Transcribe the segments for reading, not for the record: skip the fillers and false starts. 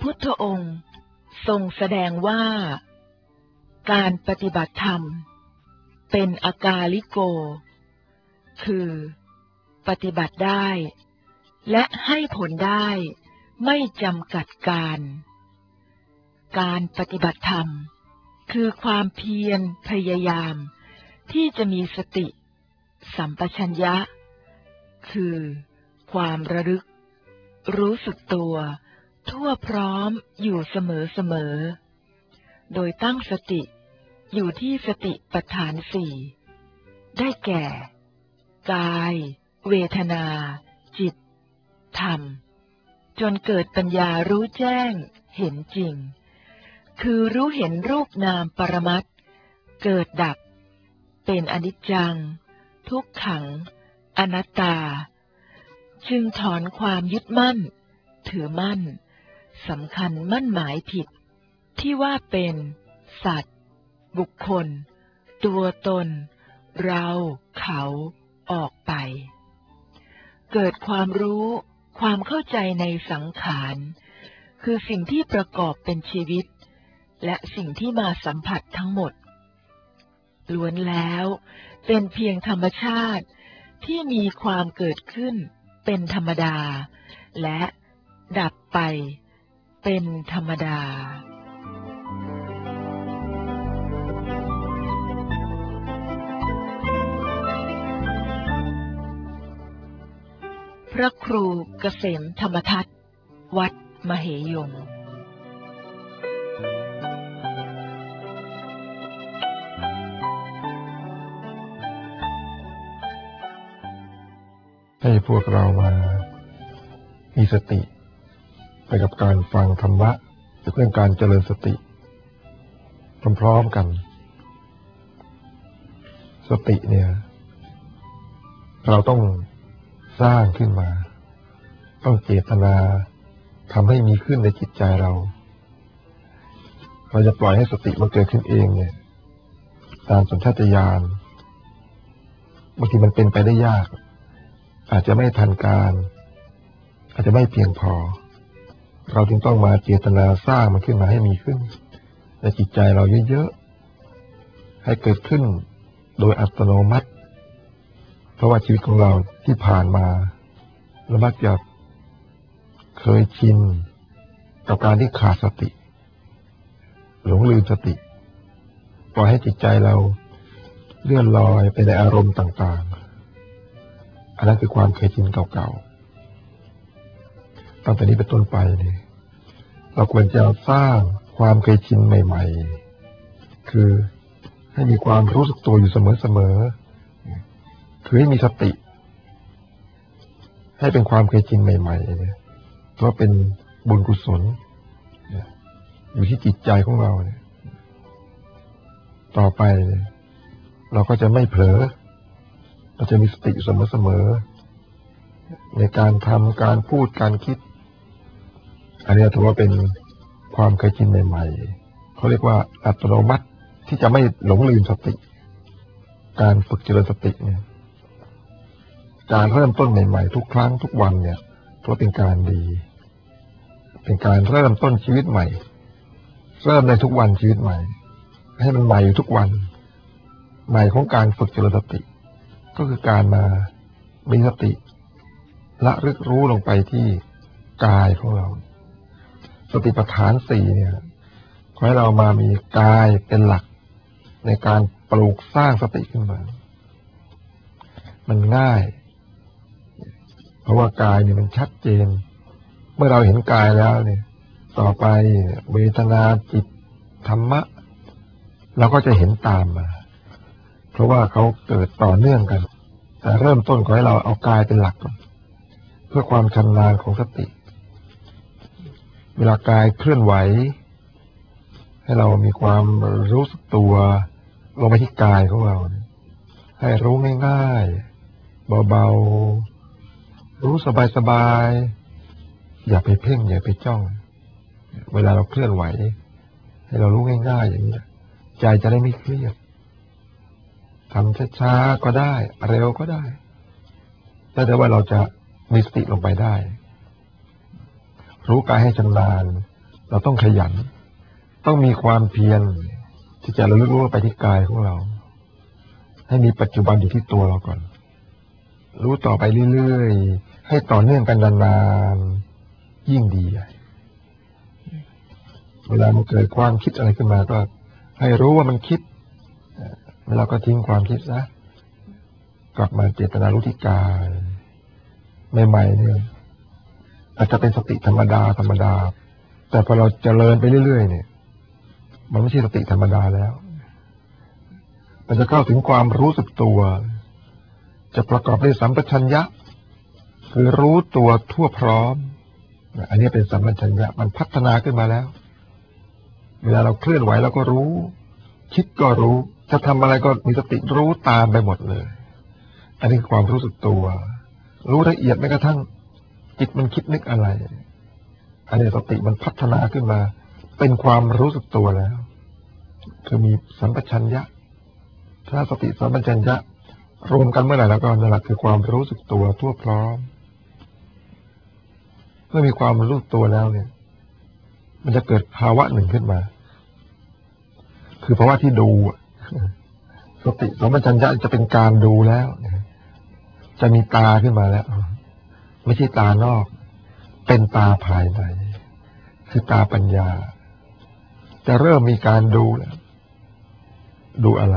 พุทธองค์ทรงแสดงว่าการปฏิบัติธรรมเป็นอากาลิโกคือปฏิบัติได้และให้ผลได้ไม่จำกัดการปฏิบัติธรรมคือความเพียรพยายามที่จะมีสติสัมปชัญญะคือความระลึกรู้สึกตัวทั่วพร้อมอยู่เสมอโดยตั้งสติอยู่ที่สติปัฏฐานสี่ได้แก่กายเวทนาจิตธรรมจนเกิดปัญญารู้แจ้งเห็นจริงคือรู้เห็นรูปนามปรมัตถ์เกิดดับเป็นอนิจจังทุกขังอนัตตาจึงถอนความยึดมั่นถือมั่นสำคัญมั่นหมายผิดที่ว่าเป็นสัตว์บุคคลตัวตนเราเขาออกไปเกิดความรู้ความเข้าใจในสังขารคือสิ่งที่ประกอบเป็นชีวิตและสิ่งที่มาสัมผัสทั้งหมดล้วนแล้วเป็นเพียงธรรมชาติที่มีความเกิดขึ้นเป็นธรรมดาและดับไปเป็นธรรมดาพระครูเกษมธรรมทัตวัดมเหยงให้พวกเรามามีสติไปกับการฟังธรรมะหรือเรื่องการเจริญสติพร้อมๆกันสติเนี่ยเราต้องสร้างขึ้นมาต้องเจตนาทำให้มีขึ้นในจิตใจเราจะปล่อยให้สติมันเกิดขึ้นเองเนี่ยตามสัญชาตญาณบางทีมันเป็นไปได้ยากอาจจะไม่ทันการอาจจะไม่เพียงพอเราจึงต้องมาเจตนาสร้างมันขึ้นมาให้มีขึ้นในจิตใจเราเยอะๆให้เกิดขึ้นโดยอัตโนมัติเพราะว่าชีวิตของเราที่ผ่านมาเรามักจะเคยชินกับการที่ขาดสติหลงลืมสติปล่อยให้จิตใจเราเลื่อนลอยไปในอารมณ์ต่างๆอันนั้นคือความเคยชินเก่าๆตั้งแต่นี้เป็นต้นไปเนี่ยเราควรจะสร้างความเคยชินใหม่ๆคือให้มีความรู้สึกตัวอยู่เสมอๆคือให้มีสติให้เป็นความเคยชินใหม่ๆเนี่ยเพราะเป็นบุญกุศลอยู่ที่จิตใจของเราเนี่ยต่อไปเราก็จะไม่เผลอเราจะมีสติเสมอๆในการทำการพูดการคิดอันนี้ถือว่าเป็นความเคยชินใหม่ๆเขาเรียกว่าอัตโนมัติที่จะไม่หลงลืมสติการฝึกเจริญสติเนี่ยการเริ่มต้นใหม่ๆทุกครั้งทุกวันเนี่ยถือว่าเป็นการดีเป็นการเริ่มต้นชีวิตใหม่เริ่มในทุกวันชีวิตใหม่ให้มันใหม่อยู่ทุกวันใหม่ของการฝึกเจริญสติก็คือการมามีสติละลึกรู้ลงไปที่กายของเราสติปัฏฐานสี่เนี่ยขอให้เรามามีกายเป็นหลักในการปลูกสร้างสติขึ้นมามันง่ายเพราะว่ากายเนี่ยมันชัดเจนเมื่อเราเห็นกายแล้วเนี่ยต่อไปเวทนาจิตธรรมะเราก็จะเห็นตามมาเพราะว่าเขาเกิดต่อเนื่องกันแต่เริ่มต้นขอให้เราเอากายเป็นหลักก่อนเพื่อความชำนาญของสติเวลากายเคลื่อนไหวให้เรามีความรู้สึกตัวลงไปที่กายของเราให้รู้ง่ายๆเบาๆรู้สบายๆอย่าไปเพ่งอย่าไปจ้องเวลาเราเคลื่อนไหวให้เรารู้ง่ายๆอย่างนี้ใจจะได้ไม่เครียดทำช้าๆก็ได้เร็วก็ได้แต่ว่าเราจะมีสติลงไปได้รู้กายให้ชำนาญเราต้องขยันต้องมีความเพียรที่จะระลึกรู้ไปที่กายของเราให้มีปัจจุบันอยู่ที่ตัวเราก่อนรู้ต่อไปเรื่อยๆให้ต่อเนื่องกันนานๆยิ่งดีเวลามันเกิดความคิดอะไรขึ้นมาก็ให้รู้ว่ามันคิดเราก็ทิ้งความคิดนะกลับมาเจตนารู้ที่กายใหม่ๆเนี่ยอาจจะเป็นสติธรรมดาแต่พอเราเจริญไปเรื่อยๆเนี่ยมันไม่ใช่สติธรรมดาแล้วมันจะเข้าถึงความรู้สึกตัวจะประกอบด้วยสัมปชัญญะคือรู้ตัวทั่วพร้อมอันนี้เป็นสัมปชัญญะมันพัฒนาขึ้นมาแล้วเวลาเราเคลื่อนไหวเราก็รู้คิดก็รู้จะทำอะไรก็มีสติรู้ตามไปหมดเลยอันนี้คือความรู้สึกตัวรู้ละเอียดแม้กระทั่งจิตมันคิดนึกอะไรอันนี้สติมันพัฒนาขึ้นมาเป็นความรู้สึกตัวแล้วคือมีสัมปชัญญะถ้าสติสัมปชัญญะรวมกันเมื่อไหร่แล้วก็นั่นแหละคือความรู้สึกตัวทั่วพร้อมเมื่อมีความรู้สึกตัวแล้วเนี่ยมันจะเกิดภาวะหนึ่งขึ้นมาคือภาวะที่ดูสติสัมปชัญญะจะเป็นการดูแล้วจะมีตาขึ้นมาแล้วไม่ใช่ตานอกเป็นตาภายในคือตาปัญญาจะเริ่มมีการดูแล้วดูอะไร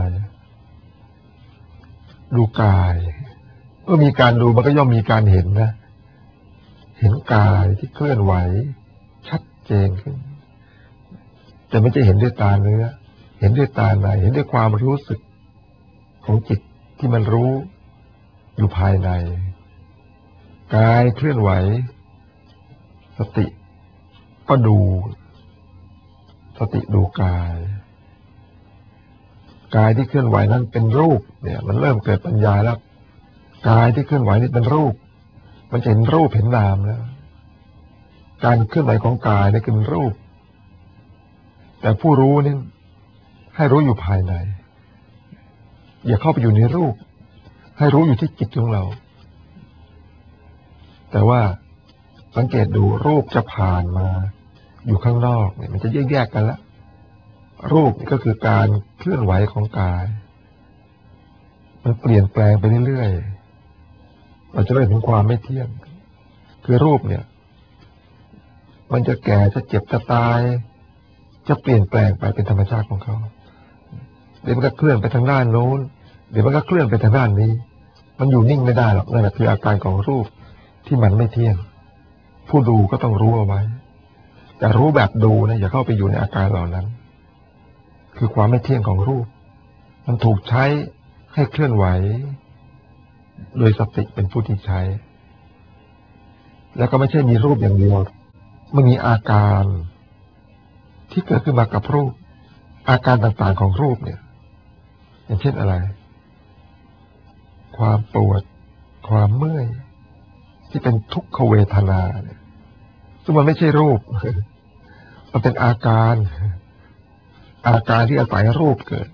ดูกายเมื่อมีการดูมันก็ย่อมมีการเห็นนะเห็นกายที่เคลื่อนไหวชัดเจนขึ้นแต่ไม่ใช่เห็นด้วยตาเนื้อเห็นด้วยตาในเห็นด้วยความรู้สึกของจิตที่มันรู้อยู่ภายในกายเคลื่อนไหวสติก็ดูสติดูกายที่เคลื่อนไหวนั้นเป็นรูปเนี่ยมันเริ่มเกิดปัญญาแล้วกายที่เคลื่อนไหวนี่เป็นรูปมันจะเห็นรูปเห็นนามแล้วการเคลื่อนไหวของกายนี่คือรูปแต่ผู้รู้นี่ให้รู้อยู่ภายในอย่าเข้าไปอยู่ในรูปให้รู้อยู่ที่จิตของเราแต่ว่าสังเกตดูรูปจะผ่านมาอยู่ข้างนอกเนี่ยมันจะแยกกันแล้วรูปก็คือการเคลื่อนไหวของกายมันเปลี่ยนแปลงไปเรื่อยๆเราจะได้ถึงความไม่เที่ยงคือรูปเนี่ยมันจะแก่จะเจ็บจะตายจะเปลี่ยนแปลงไปเป็นธรรมชาติของเขาเดี๋ยวมันก็เคลื่อนไปทางด้านโน้นเดี๋ยวมันก็เคลื่อนไปทางด้านนี้มันอยู่นิ่งไม่ได้หรอกนั่นแหละคืออาการของรูปที่มันไม่เที่ยงผู้ดูก็ต้องรู้เอาไว้แต่รู้แบบดูนะอย่าเข้าไปอยู่ในอาการเหล่านั้นคือความไม่เที่ยงของรูปมันถูกใช้ให้เคลื่อนไหวโดยสติเป็นผู้ที่ใช้แล้วก็ไม่ใช่มีรูปอย่างเดียวมันมีอาการที่เกิดขึ้นมากับรูปอาการต่างๆของรูปเนี่ยอย่างเช่นอะไรความปวดความเมื่อยที่เป็นทุกขเวทนาเนี่ยซึ่งมันไม่ใช่รูปมันเป็นอาการที่อาศัยรูปเกิด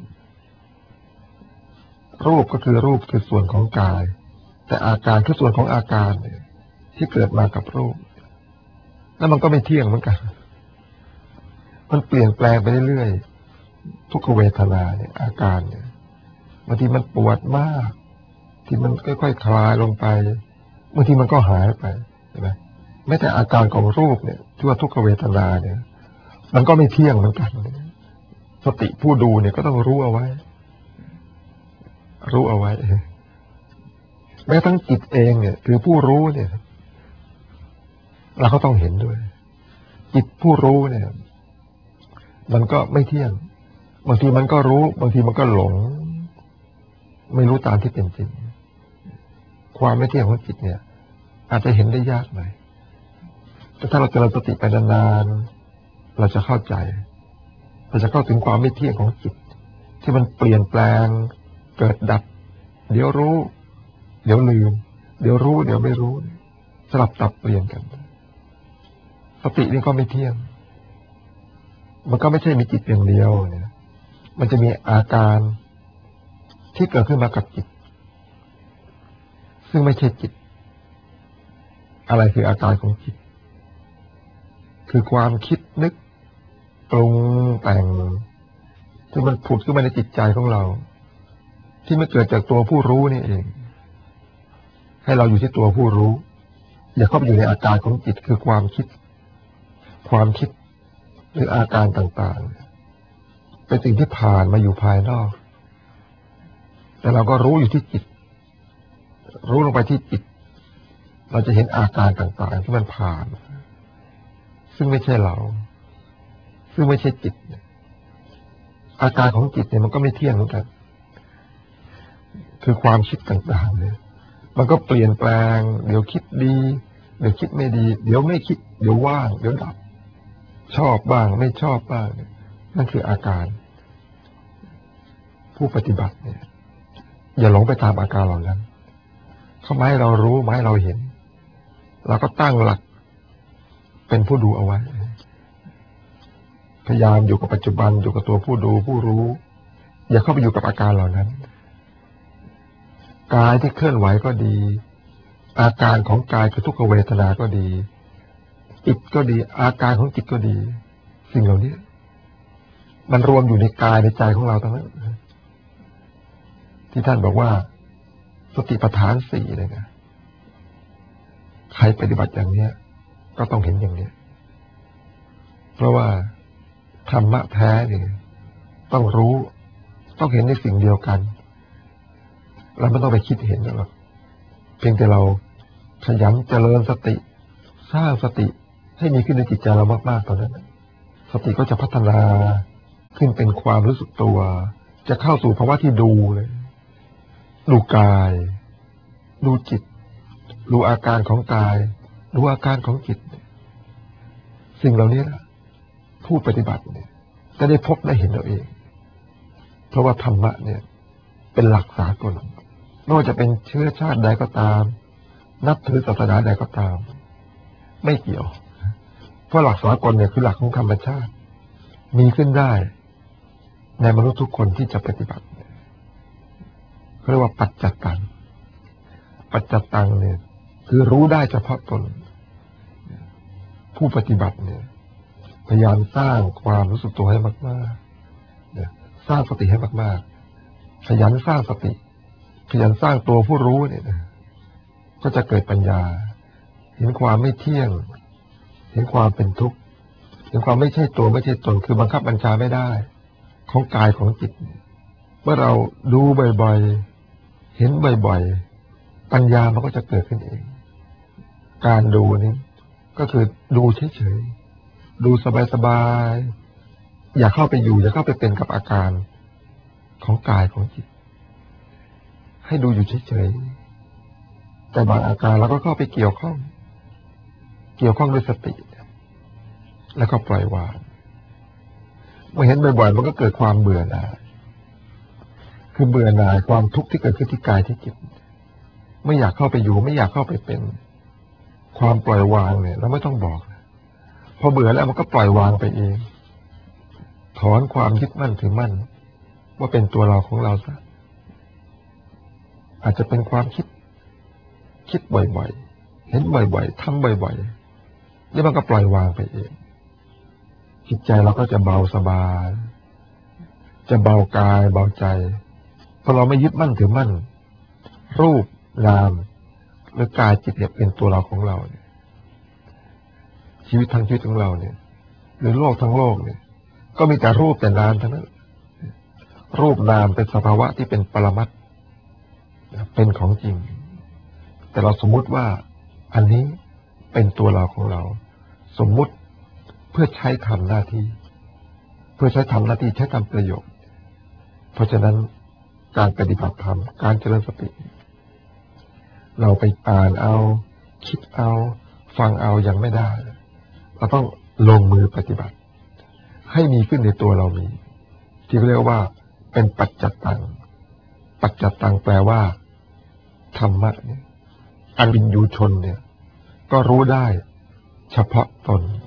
รูปก็คือรูปคือส่วนของกายแต่อาการคือส่วนของอาการเนี่ยที่เกิดมากับรูปแล้วมันก็ไม่เที่ยงเหมือนกันมันเปลี่ยนแปลงไปเรื่อยๆทุกขเวทนาเนี่ยอาการเนี่ยบางทีมันปวดมากที่มันค่อยๆคลายลงไปบางทีมันก็หายไปใช่ไหมแม้แต่อาการของรูปเนี่ยที่ว่าทุกขเวทนาเนี่ยมันก็ไม่เที่ยงเหมือนกันสติผู้ดูเนี่ยก็ต้องรู้เอาไว้แม้ทั้งจิตเองเนี่ยคือผู้รู้เนี่ยเราก็ต้องเห็นด้วยจิตผู้รู้เนี่ยมันก็ไม่เที่ยงบางทีมันก็รู้บางทีมันก็หลงไม่รู้ตามที่เป็นจริงความไม่เที่ยงของจิตเนี่ยอาจจะเห็นได้ยากหน่อยแต่ถ้าเราเจริญสติไปนานๆเราจะเข้าใจเราจะเข้าถึงความไม่เที่ยงของจิตที่มันเปลี่ยนแปลงเกิดดับเดี๋ยวรู้เดี๋ยวลืมเดี๋ยวรู้เดี๋ยวไม่รู้สลับตับเปลี่ยนกันสตินี่ก็ไม่เที่ยงมันก็ไม่ใช่มีจิตอย่างเดียวเนี่ยมันจะมีอาการที่เกิดขึ้นมากับจิตซึ่งไม่ใช่จิตอะไรคืออาการของจิตคือความคิดนึกปรุงแต่งที่มันผุดขึ้นมาในจิตใจของเราที่ไม่เกิดจากตัวผู้รู้นี่เองให้เราอยู่ที่ตัวผู้รู้อย่าเข้าไปอยู่ในอาการของจิตคือความคิดหรืออาการต่างๆเป็นสิ่งที่ผ่านมาอยู่ภายนอกแต่เราก็รู้อยู่ที่จิตรู้ลงไปที่จิตเราจะเห็นอาการต่างๆที่มันผ่านซึ่งไม่ใช่เราซึ่งไม่ใช่จิตอาการของจิตเนี่ยมันก็ไม่เที่ยงเหมือนกันคือความคิดต่างๆเนี่ยมันก็เปลี่ยนแปลงเดี๋ยวคิดดีเดี๋ยวคิดไม่ดีเดี๋ยวไม่คิดเดี๋ยวว่างเดี๋ยวดับชอบบ้างไม่ชอบบ้างนั่นคืออาการผู้ปฏิบัติเนี่ยอย่าหลงไปตามอาการเหล่านั้นเขาไม่ให้เรารู้ไม่ให้เราเห็นเราก็ตั้งหลักเป็นผู้ดูเอาไว้พยายามอยู่กับปัจจุบันอยู่กับตัวผู้ดูผู้รู้อย่าเข้าไปอยู่กับอาการเหล่านั้นกายที่เคลื่อนไหวก็ดีอาการของกายคือทุกขเวทนาก็ดีจิตก็ดีอาการของจิตก็ดีสิ่งเหล่านี้มันรวมอยู่ในกายในใจของเราทั้งนั้นที่ท่านบอกว่าสติปัฏฐานสี่เลยนะใครปฏิบัติอย่างนี้ก็ต้องเห็นอย่างนี้เพราะว่าธรรมะแท้เนี่ยต้องรู้ต้องเห็นในสิ่งเดียวกันเราไม่ต้องไปคิดเห็นหรอกเพียงแต่เราขยันเจริญสติสร้างสติให้มีขึ้นในจิตใจเรามากๆตอนนั้นสติก็จะพัฒนาขึ้นเป็นความรู้สึกตัวจะเข้าสู่ภาวะที่ดูเลยดูกายดูจิตดูอาการของกายดูอาการของจิตสิ่งเหล่านี้นะผู้ปฏิบัติเนี่ยจะได้พบได้เห็นเราเองเพราะว่าธรรมะเนี่ยเป็นหลักสากลไม่ว่าจะเป็นเชื้อชาติใดก็ตามนับถือศาสนาใดก็ตามไม่เกี่ยวเพราะหลักสากลเนี่ยคือหลักของธรรมชาติมีขึ้นได้ในมนุษย์ทุกคนที่จะปฏิบัติเขาเรียกว่าปัจจัตตังเนี่ยคือรู้ได้เฉพาะตนผู้ปฏิบัติเนี่ยพยายามสร้างความรู้สึกตัวให้มากๆสร้างสติให้มากๆขยันสร้างสติขยันสร้างตัวผู้รู้เนี่ยก็จะเกิดปัญญาเห็นความไม่เที่ยงเห็นความเป็นทุกข์เห็นความไม่ใช่ตัวไม่ใช่ตนคือบังคับบัญชาไม่ได้ของกายของจิตเมื่อเราดูบ่อยๆเห็นบ่อยๆปัญญามันก็จะเกิดขึ้นเองการดูนี้ก็คือดูเฉยๆดูสบายๆอย่าเข้าไปอยู่อย่าเข้าไปเป็นกับอาการของกายของจิตให้ดูอยู่เฉยๆแต่บางอาการเราก็เข้าไปเกี่ยวข้องด้วยสติแล้วก็ปล่อยวางเมื่อเห็นบ่อยๆมันก็เกิดความเบื่อหน่ายคือเบื่อหน่ายความทุกข์ที่เกิดขึ้นที่กายที่จิตไม่อยากเข้าไปอยู่ไม่อยากเข้าไปเป็นความปล่อยวางเนี่ยเราไม่ต้องบอกพอเบื่อแล้วมันก็ปล่อยวางไปเองถอนความยึดมั่นถือมั่นว่าเป็นตัวเราของเราซะอาจจะเป็นความคิดบ่อยๆเห็นบ่อยๆทำบ่อยๆแล้วมันก็ปล่อยวางไปเองจิตใจเราก็จะเบาสบายจะเบากายเบาใจเพราะเราไม่ยึดมั่นถือมั่นรูปนามหรือกายจิตเนี่ยเป็นตัวเราของเราเนี่ยชีวิตทั้งชีวิตของเราเนี่ยหรือโลกทั้งโลกเนี่ยก็มีแต่รูปแต่นามทั้งนั้นรูปนามเป็นสภาวะที่เป็นปรมัตถ์เป็นของจริงแต่เราสมมุติว่าอันนี้เป็นตัวเราของเราสมมุติเพื่อใช้ทำหน้าที่ใช้ทำประโยชน์เพราะฉะนั้นการปฏิบัติธรรมการเจริญสติเราไปอ่านเอาคิดเอาฟังเอายังไม่ได้เราต้องลงมือปฏิบัติให้มีขึ้นในตัวเรามีที่เรียกว่าเป็นปัจจัตตังแปลว่าธรรมะเนี่ยอันวินยูชนเนี่ยก็รู้ได้เฉพาะตน